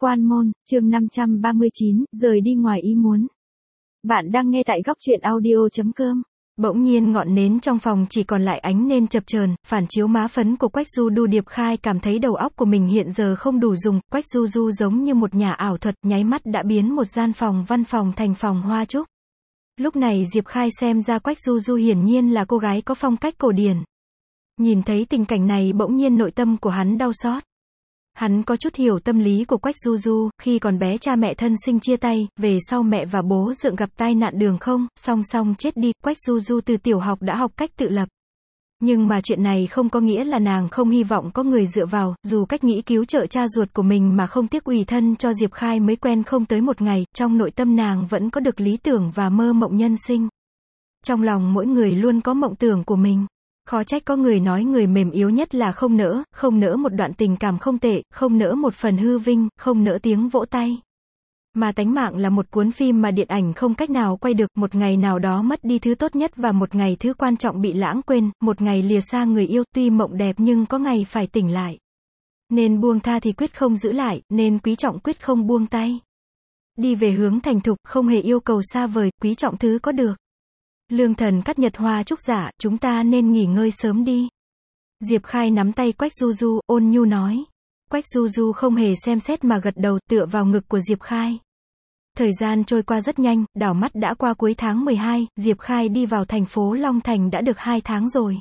Quan môn, chương 539, rời đi ngoài ý muốn. Bạn đang nghe tại góc truyện audio.com. Bỗng nhiên ngọn nến trong phòng chỉ còn lại ánh nến chập chờn, phản chiếu má phấn của Quách Du Du. Diệp Khai cảm thấy đầu óc của mình hiện giờ không đủ dùng, Quách Du Du giống như một nhà ảo thuật, nháy mắt đã biến một gian phòng văn phòng thành phòng hoa trúc. Lúc này Diệp Khai xem ra Quách Du Du hiển nhiên là cô gái có phong cách cổ điển. Nhìn thấy tình cảnh này bỗng nhiên nội tâm của hắn đau xót. Hắn có chút hiểu tâm lý của Quách Du Du, khi còn bé cha mẹ thân sinh chia tay, về sau mẹ và bố dượng gặp tai nạn đường không, song song chết đi, Quách Du Du từ tiểu học đã học cách tự lập. Nhưng mà chuyện này không có nghĩa là nàng không hy vọng có người dựa vào, dù cách nghĩ cứu trợ cha ruột của mình mà không tiếc ủy thân cho Diệp Khai mới quen không tới một ngày, trong nội tâm nàng vẫn có được lý tưởng và mơ mộng nhân sinh. Trong lòng mỗi người luôn có mộng tưởng của mình. Khó trách có người nói người mềm yếu nhất là không nỡ một đoạn tình cảm không tệ, không nỡ một phần hư vinh, không nỡ tiếng vỗ tay. Mà tánh mạng là một cuốn phim mà điện ảnh không cách nào quay được, một ngày nào đó mất đi thứ tốt nhất và một ngày thứ quan trọng bị lãng quên, một ngày lìa xa người yêu, tuy mộng đẹp nhưng có ngày phải tỉnh lại. Nên buông tha thì quyết không giữ lại, nên quý trọng quyết không buông tay. Đi về hướng thành thục, không hề yêu cầu xa vời, quý trọng thứ có được. Lương Thần cắt nhật hoa trúc giả, chúng ta nên nghỉ ngơi sớm đi. Diệp Khai nắm tay Quách Du Du, ôn nhu nói. Quách Du Du không hề xem xét mà gật đầu, tựa vào ngực của Diệp Khai. Thời gian trôi qua rất nhanh, đảo mắt đã qua cuối tháng 12, Diệp Khai đi vào thành phố Long Thành đã được 2 tháng rồi.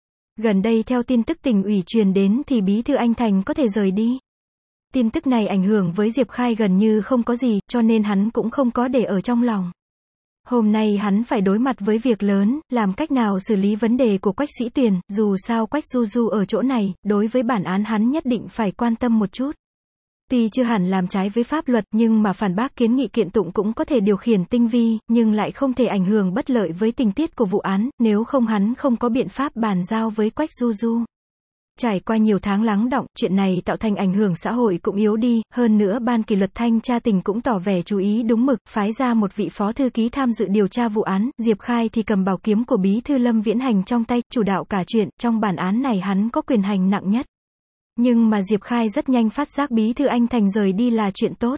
Gần đây theo tin tức tỉnh ủy truyền đến thì Bí thư Anh Thành có thể rời đi. Tin tức này ảnh hưởng với Diệp Khai gần như không có gì, cho nên hắn cũng không có để ở trong lòng. Hôm nay hắn phải đối mặt với việc lớn, làm cách nào xử lý vấn đề của Quách Sĩ Tuyền, dù sao Quách Du Du ở chỗ này, đối với bản án hắn nhất định phải quan tâm một chút. Tuy chưa hẳn làm trái với pháp luật nhưng mà phản bác kiến nghị kiện tụng cũng có thể điều khiển tinh vi, nhưng lại không thể ảnh hưởng bất lợi với tình tiết của vụ án, nếu không hắn không có biện pháp bàn giao với Quách Du Du. Trải qua nhiều tháng lắng đọng, chuyện này tạo thành ảnh hưởng xã hội cũng yếu đi, hơn nữa ban kỷ luật thanh tra tỉnh cũng tỏ vẻ chú ý đúng mực, phái ra một vị phó thư ký tham dự điều tra vụ án, Diệp Khai thì cầm bảo kiếm của Bí thư Lâm Viễn Hành trong tay, chủ đạo cả chuyện, trong bản án này hắn có quyền hành nặng nhất. Nhưng mà Diệp Khai rất nhanh phát giác Bí thư Anh Thành rời đi là chuyện tốt.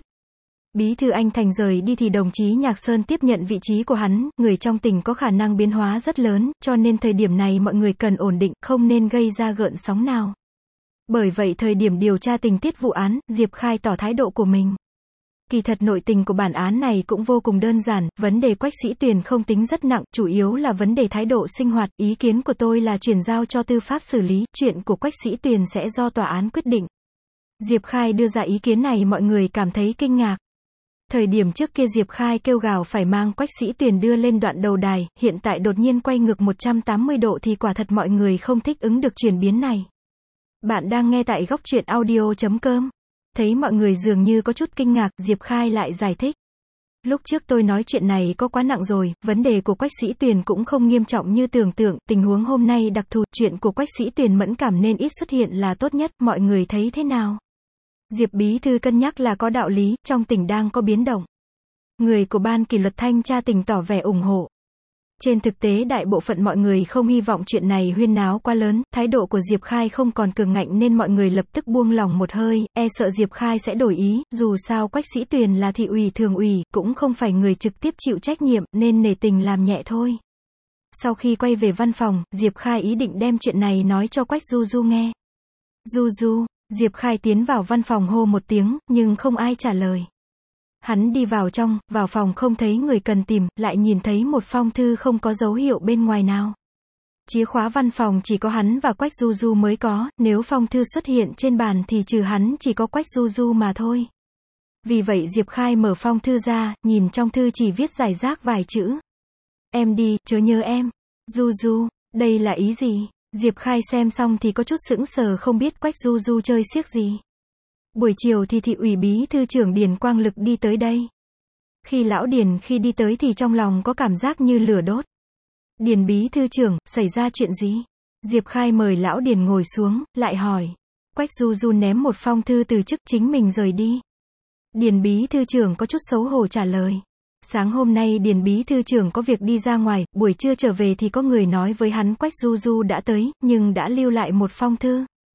Bí thư Anh Thành rời đi thì đồng chí Nhạc Sơn tiếp nhận vị trí của hắn, người trong tỉnh có khả năng biến hóa rất lớn, cho nên thời điểm này mọi người cần ổn định, không nên gây ra gợn sóng nào. Bởi vậy thời điểm điều tra tình tiết vụ án, Diệp Khai tỏ thái độ của mình. Kỳ thật nội tình của bản án này cũng vô cùng đơn giản, vấn đề Quách Sĩ Tuyền không tính rất nặng, chủ yếu là vấn đề thái độ sinh hoạt, ý kiến của tôi là chuyển giao cho tư pháp xử lý, chuyện của Quách Sĩ Tuyền sẽ do tòa án quyết định. Diệp Khai đưa ra ý kiến này mọi người cảm thấy kinh ngạc. Thời điểm trước kia Diệp Khai kêu gào phải mang Quách Sĩ Tuyền đưa lên đoạn đầu đài, hiện tại đột nhiên quay ngược 180 độ thì quả thật mọi người không thích ứng được chuyển biến này. Bạn đang nghe tại góc truyện audio.com. Thấy mọi người dường như có chút kinh ngạc, Diệp Khai lại giải thích. Lúc trước tôi nói chuyện này có quá nặng rồi, vấn đề của Quách Sĩ Tuyền cũng không nghiêm trọng như tưởng tượng, tình huống hôm nay đặc thù, chuyện của Quách Sĩ Tuyền mẫn cảm nên ít xuất hiện là tốt nhất, mọi người thấy thế nào? Diệp Bí Thư cân nhắc là có đạo lý, trong tỉnh đang có biến động. Người của ban kỷ luật thanh tra tỉnh tỏ vẻ ủng hộ. Trên thực tế đại bộ phận mọi người không hy vọng chuyện này huyên náo quá lớn, thái độ của Diệp Khai không còn cường ngạnh nên mọi người lập tức buông lỏng một hơi, e sợ Diệp Khai sẽ đổi ý, dù sao Quách Sĩ Tuyền là thị ủy thường ủy, cũng không phải người trực tiếp chịu trách nhiệm, nên nể tình làm nhẹ thôi. Sau khi quay về văn phòng, Diệp Khai ý định đem chuyện này nói cho Quách Du Du nghe. Du Du, Diệp Khai tiến vào văn phòng hô một tiếng, nhưng không ai trả lời. Hắn đi vào trong, vào phòng không thấy người cần tìm, lại nhìn thấy một phong thư không có dấu hiệu bên ngoài nào. Chìa khóa văn phòng chỉ có hắn và Quách Du Du mới có, nếu phong thư xuất hiện trên bàn thì trừ hắn chỉ có Quách Du Du mà thôi. Vì vậy Diệp Khai mở phong thư ra, nhìn trong thư chỉ viết rải rác vài chữ. Em đi, chớ nhớ em. Du Du, đây là ý gì? Diệp Khai xem xong thì có chút sững sờ không biết Quách Du Du chơi xiếc gì. Buổi chiều thì thị ủy bí thư trưởng Điền Quang Lực đi tới đây. Khi lão Điền khi đi tới thì trong lòng có cảm giác như lửa đốt. Điền bí thư trưởng, xảy ra chuyện gì? Diệp Khai mời lão Điền ngồi xuống, lại hỏi. Quách Du Du ném một phong thư từ chức chính mình rời đi. Điền bí thư trưởng có chút xấu hổ trả lời. Sáng hôm nay Điền bí thư trưởng có việc đi ra ngoài, buổi trưa trở về thì có người nói với hắn Quách Du Du đã tới, nhưng đã lưu lại một phong thư.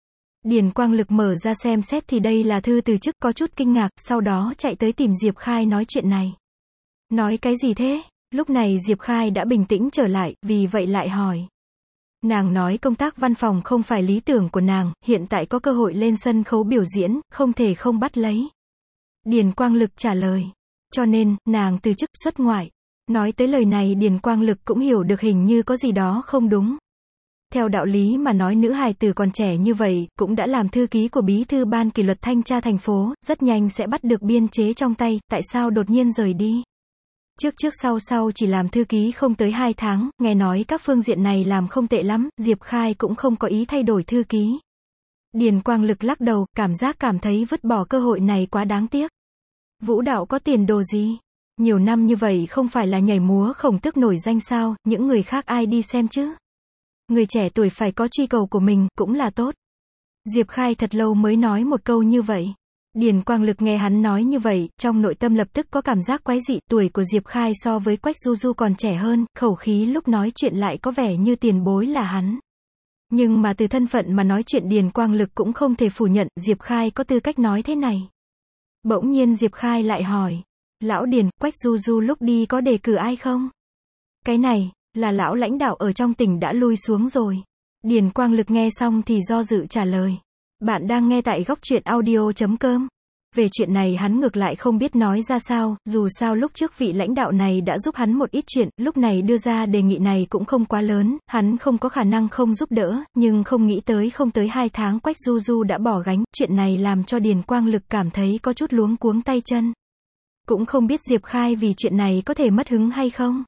Điền Quang Lực mở ra xem xét thì đây là thư từ chức, có chút kinh ngạc, sau đó chạy tới tìm Diệp Khai nói chuyện này. Nói cái gì thế? Lúc này Diệp Khai đã bình tĩnh trở lại, vì vậy lại hỏi. Nàng nói công tác văn phòng không phải lý tưởng của nàng, hiện tại có cơ hội lên sân khấu biểu diễn, không thể không bắt lấy. Điền Quang Lực trả lời. Cho nên, nàng từ chức xuất ngoại. Nói tới lời này Điền Quang Lực cũng hiểu được hình như có gì đó không đúng. Theo đạo lý mà nói nữ hài tử còn trẻ như vậy, cũng đã làm thư ký của bí thư ban kỷ luật thanh tra thành phố, rất nhanh sẽ bắt được biên chế trong tay, tại sao đột nhiên rời đi? Trước sau chỉ làm thư ký không tới 2 tháng, nghe nói các phương diện này làm không tệ lắm, Diệp Khai cũng không có ý thay đổi thư ký. Điền Quang Lực lắc đầu, cảm thấy vứt bỏ cơ hội này quá đáng tiếc. Vũ đạo có tiền đồ gì? Nhiều năm như vậy không phải là nhảy múa khổng tước nổi danh sao, những người khác ai đi xem chứ? Người trẻ tuổi phải có truy cầu của mình, cũng là tốt. Diệp Khai thật lâu mới nói một câu như vậy. Điền Quang Lực nghe hắn nói như vậy, trong nội tâm lập tức có cảm giác quái dị, tuổi của Diệp Khai so với Quách Du Du còn trẻ hơn, khẩu khí lúc nói chuyện lại có vẻ như tiền bối là hắn. Nhưng mà từ thân phận mà nói chuyện Điền Quang Lực cũng không thể phủ nhận, Diệp Khai có tư cách nói thế này. Bỗng nhiên Diệp Khai lại hỏi. Lão Điền, Quách Du Du lúc đi có đề cử ai không? Cái này, là lão lãnh đạo ở trong tỉnh đã lui xuống rồi. Điền Quang Lực nghe xong thì do dự trả lời. Bạn đang nghe tại góc truyện audio.com. Về chuyện này hắn ngược lại không biết nói ra sao, dù sao lúc trước vị lãnh đạo này đã giúp hắn một ít chuyện, lúc này đưa ra đề nghị này cũng không quá lớn, hắn không có khả năng không giúp đỡ, nhưng không nghĩ tới không tới 2 tháng Quách Du Du đã bỏ gánh, chuyện này làm cho Điền Quang Lực cảm thấy có chút luống cuống tay chân. Cũng không biết Diệp Khai vì chuyện này có thể mất hứng hay không.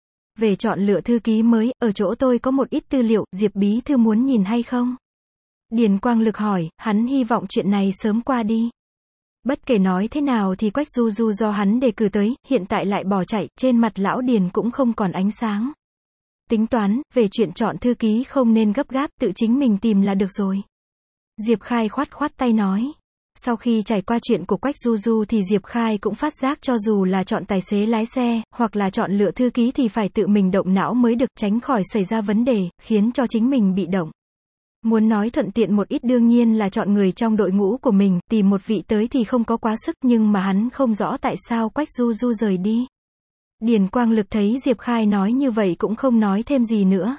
Về chọn lựa thư ký mới, ở chỗ tôi có một ít tư liệu, Diệp bí thư muốn nhìn hay không? Điền Quang Lực hỏi, hắn hy vọng chuyện này sớm qua đi. Bất kể nói thế nào thì Quách Du Du do hắn đề cử tới, hiện tại lại bỏ chạy, trên mặt lão Điền cũng không còn ánh sáng. Tính toán, về chuyện chọn thư ký không nên gấp gáp, tự chính mình tìm là được rồi. Diệp Khai khoát tay nói. Sau khi trải qua chuyện của Quách Du Du thì Diệp Khai cũng phát giác cho dù là chọn tài xế lái xe, hoặc là chọn lựa thư ký thì phải tự mình động não mới được, tránh khỏi xảy ra vấn đề, khiến cho chính mình bị động. Muốn nói thuận tiện một ít đương nhiên là chọn người trong đội ngũ của mình, tìm một vị tới thì không có quá sức, nhưng mà hắn không rõ tại sao Quách Du Du rời đi. Điền Quang Lực thấy Diệp Khai nói như vậy cũng không nói thêm gì nữa.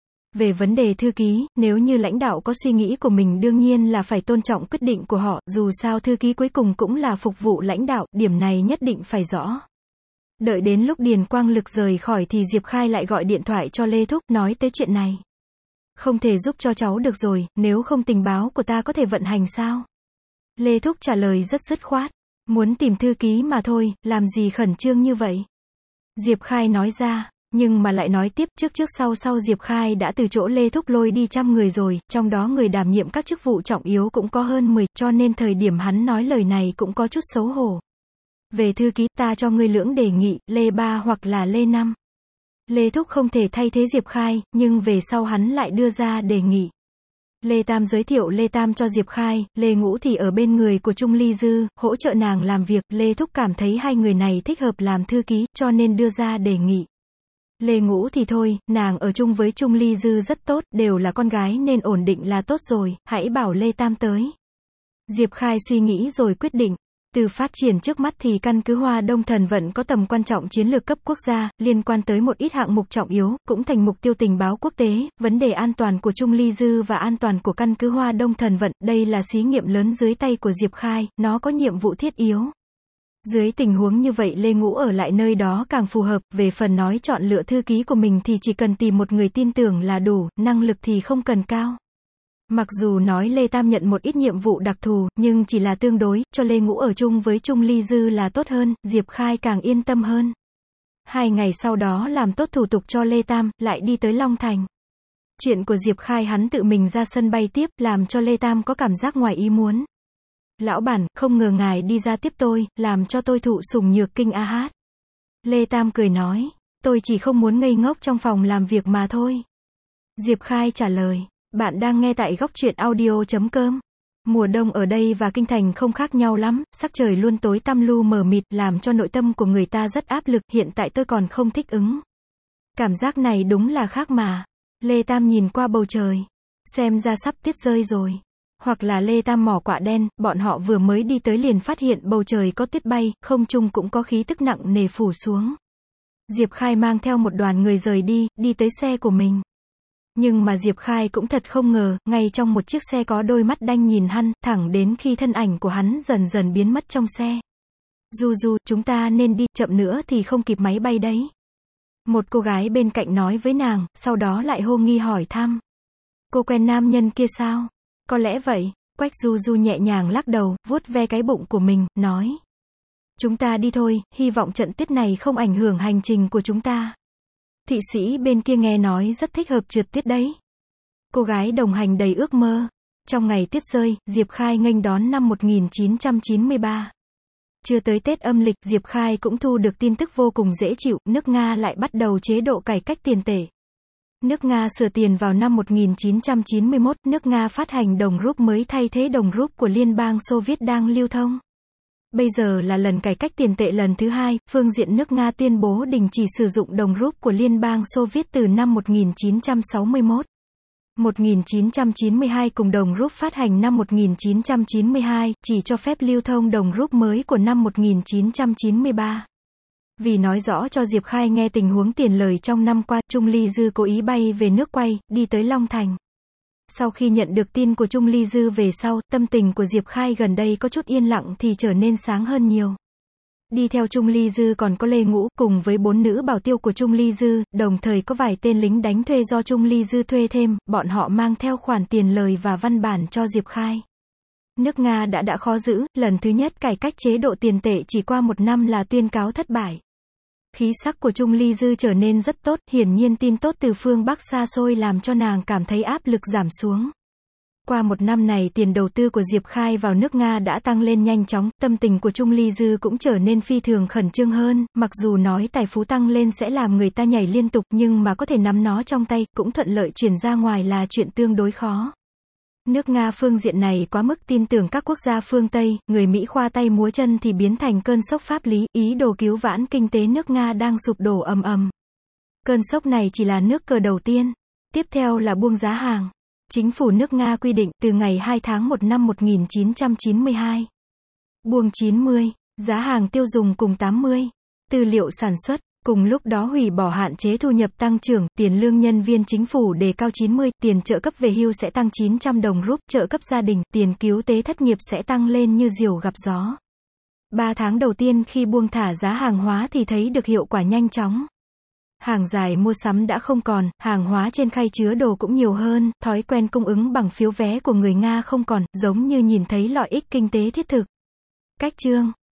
Về vấn đề thư ký, nếu như lãnh đạo có suy nghĩ của mình đương nhiên là phải tôn trọng quyết định của họ, dù sao thư ký cuối cùng cũng là phục vụ lãnh đạo, điểm này nhất định phải rõ. Đợi đến lúc Điền Quang Lực rời khỏi thì Diệp Khai lại gọi điện thoại cho Lê Thúc, nói tới chuyện này. Không thể giúp cho cháu được rồi, nếu không tình báo của ta có thể vận hành sao? Lê Thúc trả lời rất dứt khoát. Muốn tìm thư ký mà thôi, làm gì khẩn trương như vậy? Diệp Khai nói ra, nhưng mà lại nói tiếp, trước sau Diệp Khai đã từ chỗ Lê Thúc lôi đi 100 người rồi, trong đó người đảm nhiệm các chức vụ trọng yếu cũng có hơn 10, cho nên thời điểm hắn nói lời này cũng có chút xấu hổ. Về thư ký, ta cho ngươi lưỡng đề nghị, Lê 3 hoặc là Lê 5. Lê Thúc không thể thay thế Diệp Khai, nhưng về sau hắn lại đưa ra đề nghị. Lê Tam giới thiệu Lê Tam cho Diệp Khai, Lê Ngũ thì ở bên người của Trung Ly Dư, hỗ trợ nàng làm việc, Lê Thúc cảm thấy hai người này thích hợp làm thư ký, cho nên đưa ra đề nghị. Lê Ngũ thì thôi, nàng ở chung với Trung Ly Dư rất tốt, đều là con gái nên ổn định là tốt rồi, hãy bảo Lê Tam tới. Diệp Khai suy nghĩ rồi quyết định. Từ phát triển trước mắt thì căn cứ Hoa Đông Thần Vận có tầm quan trọng chiến lược cấp quốc gia, liên quan tới một ít hạng mục trọng yếu, cũng thành mục tiêu tình báo quốc tế, vấn đề an toàn của Trung Ly Dư và an toàn của căn cứ Hoa Đông Thần Vận, đây là xí nghiệp lớn dưới tay của Diệp Khai, nó có nhiệm vụ thiết yếu. Dưới tình huống như vậy Lê Ngũ ở lại nơi đó càng phù hợp, về phần nói chọn lựa thư ký của mình thì chỉ cần tìm một người tin tưởng là đủ, năng lực thì không cần cao. Mặc dù nói Lê Tam nhận một ít nhiệm vụ đặc thù, nhưng chỉ là tương đối, cho Lê Ngũ ở chung với Trung Ly Dư là tốt hơn, Diệp Khai càng yên tâm hơn. 2 ngày sau đó làm tốt thủ tục cho Lê Tam, lại đi tới Long Thành. Chuyện của Diệp Khai hắn tự mình ra sân bay tiếp, làm cho Lê Tam có cảm giác ngoài ý muốn. Lão bản, không ngờ ngài đi ra tiếp tôi, làm cho tôi thụ sủng nhược kinh a hát. Lê Tam cười nói, tôi chỉ không muốn ngây ngốc trong phòng làm việc mà thôi. Diệp Khai trả lời. Bạn đang nghe tại góc truyện audio.com. Mùa đông ở đây và kinh thành không khác nhau lắm, sắc trời luôn tối tăm lu mờ mịt, làm cho nội tâm của người ta rất áp lực, hiện tại tôi còn không thích ứng. Cảm giác này đúng là khác mà. Lê Tam nhìn qua bầu trời. Xem ra sắp tuyết rơi rồi. Hoặc là Lê Tam mỏ quạ đen, bọn họ vừa mới đi tới liền phát hiện bầu trời có tuyết bay, không trung cũng có khí tức nặng nề phủ xuống. Diệp Khai mang theo một đoàn người rời đi, đi tới xe của mình. Nhưng mà Diệp Khai cũng thật không ngờ, ngay trong một chiếc xe có đôi mắt đanh nhìn hắn, thẳng đến khi thân ảnh của hắn dần dần biến mất trong xe. Du Du, chúng ta nên đi, chậm nữa thì không kịp máy bay đấy. Một cô gái bên cạnh nói với nàng, sau đó lại hô nghi hỏi thăm. Cô quen nam nhân kia sao? Có lẽ vậy. Quách Du Du nhẹ nhàng lắc đầu, vuốt ve cái bụng của mình, nói. Chúng ta đi thôi, hy vọng trận tuyết này không ảnh hưởng hành trình của chúng ta. Thị sĩ bên kia nghe nói rất thích hợp trượt tuyết đấy. Cô gái đồng hành đầy ước mơ. Trong ngày tuyết rơi, Diệp Khai nghênh đón năm 1993. Chưa tới Tết âm lịch, Diệp Khai cũng thu được tin tức vô cùng dễ chịu, nước Nga lại bắt đầu chế độ cải cách tiền tệ. Nước Nga sửa tiền vào năm 1991, nước Nga phát hành đồng rúp mới thay thế đồng rúp của Liên bang Xô Viết đang lưu thông. Bây giờ là lần cải cách tiền tệ lần thứ hai, phương diện nước Nga tuyên bố đình chỉ sử dụng đồng rúp của Liên bang Xô Viết từ năm 1961. 1992 cùng đồng rúp phát hành năm 1992, chỉ cho phép lưu thông đồng rúp mới của năm 1993. Vì nói rõ cho Diệp Khai nghe tình huống tiền lời trong năm qua, Trung Ly Dư cố ý bay về nước quay, đi tới Long Thành. Sau khi nhận được tin của Trung Ly Dư về sau, tâm tình của Diệp Khai gần đây có chút yên lặng thì trở nên sáng hơn nhiều. Đi theo Trung Ly Dư còn có Lê Ngũ, cùng với 4 nữ bảo tiêu của Trung Ly Dư, đồng thời có vài tên lính đánh thuê do Trung Ly Dư thuê thêm, bọn họ mang theo khoản tiền lời và văn bản cho Diệp Khai. Nước Nga đã khó giữ, lần thứ nhất cải cách chế độ tiền tệ chỉ qua 1 năm là tuyên cáo thất bại. Khí sắc của Trung Ly Dư trở nên rất tốt, hiển nhiên tin tốt từ phương Bắc xa xôi làm cho nàng cảm thấy áp lực giảm xuống. Qua 1 năm này tiền đầu tư của Diệp Khai vào nước Nga đã tăng lên nhanh chóng, tâm tình của Trung Ly Dư cũng trở nên phi thường khẩn trương hơn, mặc dù nói tài phú tăng lên sẽ làm người ta nhảy liên tục nhưng mà có thể nắm nó trong tay, cũng thuận lợi chuyển ra ngoài là chuyện tương đối khó. Nước Nga phương diện này quá mức tin tưởng các quốc gia phương Tây, người Mỹ khoa tay múa chân thì biến thành cơn sốc pháp lý, ý đồ cứu vãn kinh tế nước Nga đang sụp đổ ầm ầm. Cơn sốc này chỉ là nước cờ đầu tiên. Tiếp theo là buông giá hàng. Chính phủ nước Nga quy định, từ ngày 2 tháng 1 năm 1992. Buông 90, giá hàng tiêu dùng cùng 80. Tư liệu sản xuất. Cùng lúc đó hủy bỏ hạn chế thu nhập tăng trưởng, tiền lương nhân viên chính phủ đề cao 90, tiền trợ cấp về hưu sẽ tăng 900 đồng rúp, trợ cấp gia đình, tiền cứu tế thất nghiệp sẽ tăng lên như diều gặp gió. 3 tháng đầu tiên khi buông thả giá hàng hóa thì thấy được hiệu quả nhanh chóng. Hàng dài mua sắm đã không còn, hàng hóa trên khay chứa đồ cũng nhiều hơn, thói quen cung ứng bằng phiếu vé của người Nga không còn, giống như nhìn thấy lợi ích kinh tế thiết thực. Cách chương